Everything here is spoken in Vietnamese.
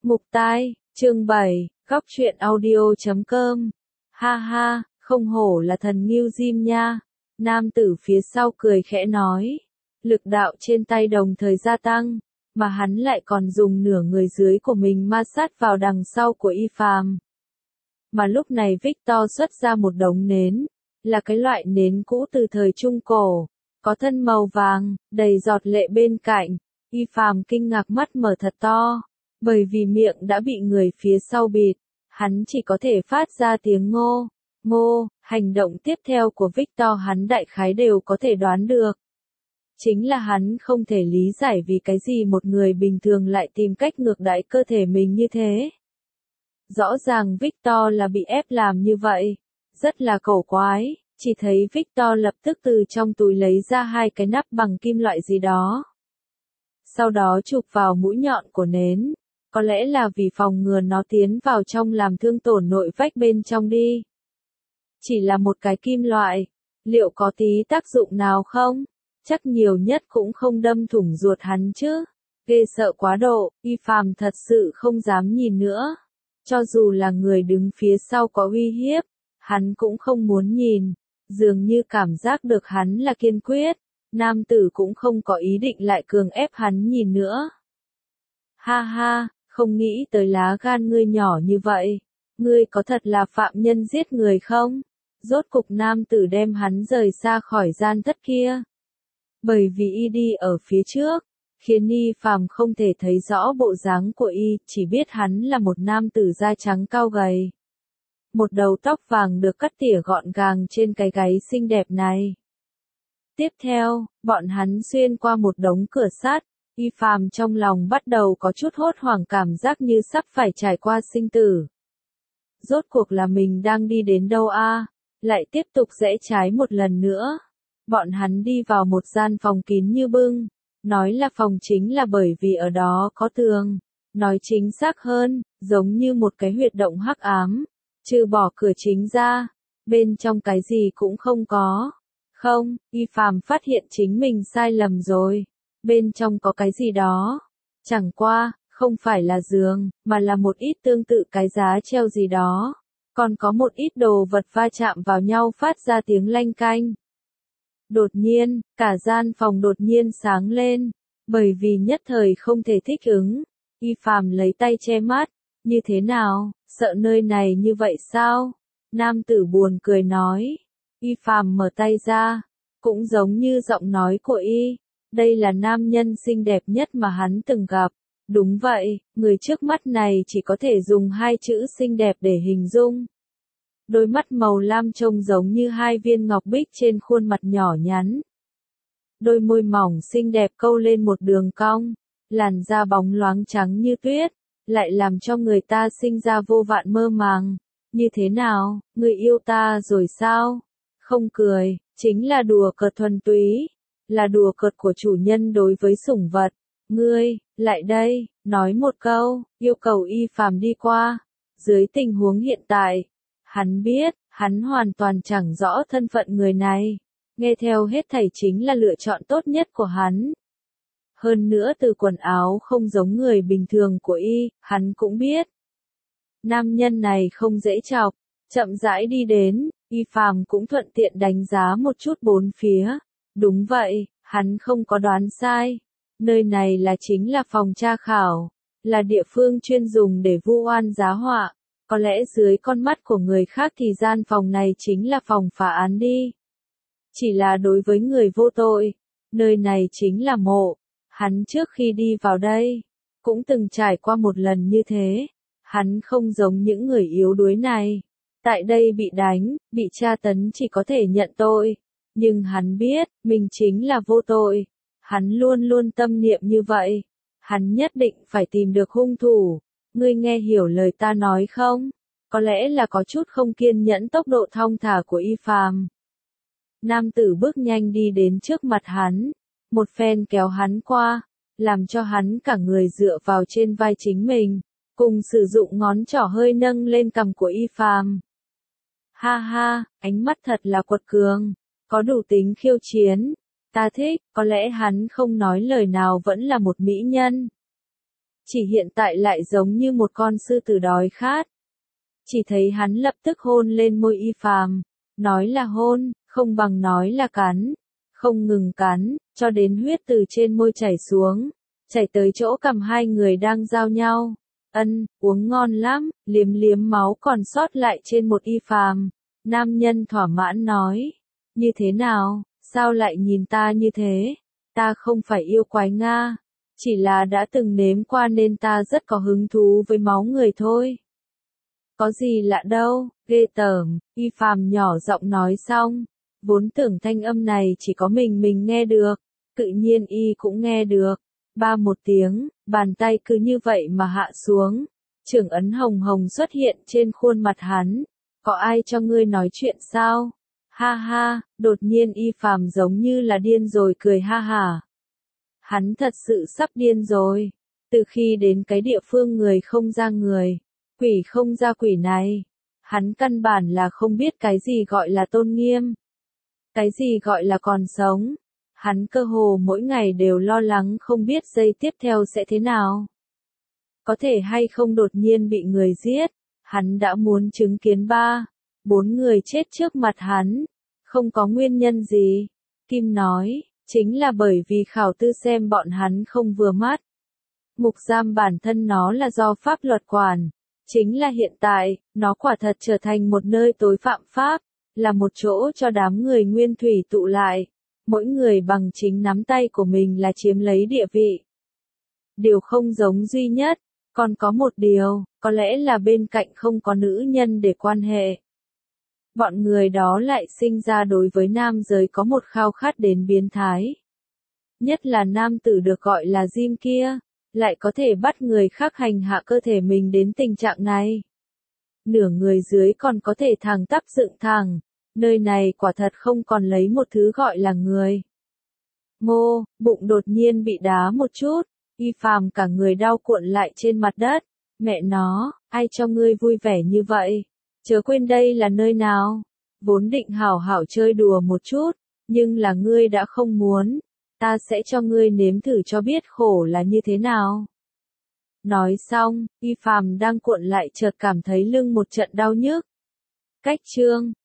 Mục tai, chương 7, góc truyện audio.com. Ha ha, không hổ là thần Ngưu Diêm nha. Nam tử phía sau cười khẽ nói. Lực đạo trên tay đồng thời gia tăng, mà hắn lại còn dùng nửa người dưới của mình ma sát vào đằng sau của Y Phàm. Mà lúc này Victor xuất ra một đống nến, là cái loại nến cũ từ thời Trung Cổ, có thân màu vàng, đầy giọt lệ bên cạnh. Y Phàm kinh ngạc mắt mở thật to, bởi vì miệng đã bị người phía sau bịt, hắn chỉ có thể phát ra tiếng ngô, ngô. Hành động tiếp theo của Victor hắn đại khái đều có thể đoán được. Chính là hắn không thể lý giải vì cái gì một người bình thường lại tìm cách ngược đãi cơ thể mình như thế. Rõ ràng Victor là bị ép làm như vậy, rất là cổ quái, chỉ thấy Victor lập tức từ trong túi lấy ra hai cái nắp bằng kim loại gì đó. Sau đó chụp vào mũi nhọn của nến, có lẽ là vì phòng ngừa nó tiến vào trong làm thương tổn nội vách bên trong đi. Chỉ là một cái kim loại, liệu có tí tác dụng nào không? Chắc nhiều nhất cũng không đâm thủng ruột hắn chứ. Ghê sợ quá độ, Y Phàm thật sự không dám nhìn nữa. Cho dù là người đứng phía sau có uy hiếp, hắn cũng không muốn nhìn. Dường như cảm giác được hắn là kiên quyết, nam tử cũng không có ý định lại cường ép hắn nhìn nữa. Ha ha, không nghĩ tới lá gan ngươi nhỏ như vậy. Ngươi có thật là phạm nhân giết người không? Rốt cục nam tử đem hắn rời xa khỏi gian thất kia. Bởi vì y đi ở phía trước, khiến Y Phàm không thể thấy rõ bộ dáng của y, chỉ biết hắn là một nam tử da trắng cao gầy. Một đầu tóc vàng được cắt tỉa gọn gàng trên cái gáy xinh đẹp này. Tiếp theo, bọn hắn xuyên qua một đống cửa sắt, Y Phàm trong lòng bắt đầu có chút hốt hoảng cảm giác như sắp phải trải qua sinh tử. Rốt cuộc là mình đang đi đến đâu a? Lại tiếp tục rẽ trái một lần nữa. Bọn hắn đi vào một gian phòng kín như bưng. Nói là phòng chính là bởi vì ở đó có tường. Nói chính xác hơn, giống như một cái huyệt động hắc ám. Trừ bỏ cửa chính ra, bên trong cái gì cũng không có. Không, Y Phàm phát hiện chính mình sai lầm rồi. Bên trong có cái gì đó. Chẳng qua, không phải là giường, mà là một ít tương tự cái giá treo gì đó. Còn có một ít đồ vật va chạm vào nhau phát ra tiếng lanh canh. Đột nhiên, cả gian phòng đột nhiên sáng lên, bởi vì nhất thời không thể thích ứng. Y Phàm lấy tay che mắt, như thế nào, sợ nơi này như vậy sao? Nam tử buồn cười nói. Y Phàm mở tay ra, cũng giống như giọng nói của y. Đây là nam nhân xinh đẹp nhất mà hắn từng gặp. Đúng vậy, người trước mắt này chỉ có thể dùng hai chữ xinh đẹp để hình dung. Đôi mắt màu lam trông giống như hai viên ngọc bích trên khuôn mặt nhỏ nhắn. Đôi môi mỏng xinh đẹp câu lên một đường cong, làn da bóng loáng trắng như tuyết, lại làm cho người ta sinh ra vô vạn mơ màng. Như thế nào, người yêu ta rồi sao? Không cười, chính là đùa cợt thuần túy, là đùa cợt của chủ nhân đối với sủng vật. Ngươi, lại đây, nói một câu, yêu cầu Y Phàm đi qua. Dưới tình huống hiện tại, hắn biết, hắn hoàn toàn chẳng rõ thân phận người này. Nghe theo hết thảy chính là lựa chọn tốt nhất của hắn. Hơn nữa từ quần áo không giống người bình thường của y, hắn cũng biết. Nam nhân này không dễ chọc, chậm rãi đi đến, Y Phàm cũng thuận tiện đánh giá một chút bốn phía. Đúng vậy, hắn không có đoán sai. Nơi này là chính là phòng tra khảo, là địa phương chuyên dùng để vu oan giá họa. Có lẽ dưới con mắt của người khác thì gian phòng này chính là phòng phá án đi. Chỉ là đối với người vô tội, nơi này chính là mộ. Hắn trước khi đi vào đây, cũng từng trải qua một lần như thế. Hắn không giống những người yếu đuối này. Tại đây bị đánh, bị tra tấn chỉ có thể nhận tội. Nhưng hắn biết, mình chính là vô tội. Hắn luôn luôn tâm niệm như vậy. Hắn nhất định phải tìm được hung thủ. Ngươi nghe hiểu lời ta nói không? Có lẽ là có chút không kiên nhẫn tốc độ thong thả của Y Phàm. Nam tử bước nhanh đi đến trước mặt hắn, một phen kéo hắn qua, làm cho hắn cả người dựa vào trên vai chính mình, cùng sử dụng ngón trỏ hơi nâng lên cằm của Y Phàm. Ha ha, ánh mắt thật là quật cường, có đủ tính khiêu chiến. Ta thích, có lẽ hắn không nói lời nào vẫn là một mỹ nhân. chỉ hiện tại lại giống như một con sư tử đói khát. Chỉ thấy hắn lập tức hôn lên môi Y Phàm, nói là hôn, không bằng nói là cắn, không ngừng cắn, cho đến huyết từ trên môi chảy xuống, chảy tới chỗ cằm hai người đang giao nhau. Uống ngon lắm, liếm liếm máu còn sót lại trên một Y Phàm. Nam nhân thỏa mãn nói, như thế nào, sao lại nhìn ta như thế? Ta không phải yêu quái Nga, chỉ là đã từng nếm qua nên ta rất có hứng thú với máu người thôi. Có gì lạ đâu, ghê tởm, Y Phàm nhỏ giọng nói xong, vốn tưởng thanh âm này chỉ có mình nghe được, tự nhiên Y cũng nghe được. Ba một tiếng, bàn tay cứ như vậy mà hạ xuống, trưởng ấn hồng hồng xuất hiện trên khuôn mặt hắn. Có ai cho ngươi nói chuyện sao? Ha ha, đột nhiên Y Phàm giống như là điên rồi cười ha hả. Hắn thật sự sắp điên rồi. Từ khi đến cái địa phương người không ra người, quỷ không ra quỷ này, hắn căn bản là không biết cái gì gọi là tôn nghiêm. Cái gì gọi là còn sống. Hắn cơ hồ mỗi ngày đều lo lắng không biết giây tiếp theo sẽ thế nào. Có thể hay không đột nhiên bị người giết. Hắn đã muốn chứng kiến 4 người chết trước mặt hắn. Không có nguyên nhân gì. Kim nói, chính là bởi vì khảo tư xem bọn hắn không vừa mắt. Ngục giam bản thân nó là do pháp luật quản. Chính là hiện tại, nó quả thật trở thành một nơi tối phạm pháp, là một chỗ cho đám người nguyên thủy tụ lại. Mỗi người bằng chính nắm tay của mình là chiếm lấy địa vị. Điều không giống duy nhất, còn có một điều, có lẽ là bên cạnh không có nữ nhân để quan hệ. Bọn người đó lại sinh ra đối với nam giới có một khao khát đến biến thái. Nhất là nam tử được gọi là Jim kia, lại có thể bắt người khác hành hạ cơ thể mình đến tình trạng này. Nửa người dưới còn có thể thẳng tắp dựng thẳng. Nơi này quả thật không còn lấy một thứ gọi là người. Ngô, bụng đột nhiên bị đá một chút, Y Phàm cả người đau cuộn lại trên mặt đất. Mẹ nó, ai cho ngươi vui vẻ như vậy? Chớ quên đây là nơi nào. Vốn định hảo hảo chơi đùa một chút, nhưng là ngươi đã không muốn. Ta sẽ cho ngươi nếm thử cho biết khổ là như thế nào. Nói xong, Y Phàm đang cuộn lại chợt cảm thấy lưng một trận đau nhức. Cách chương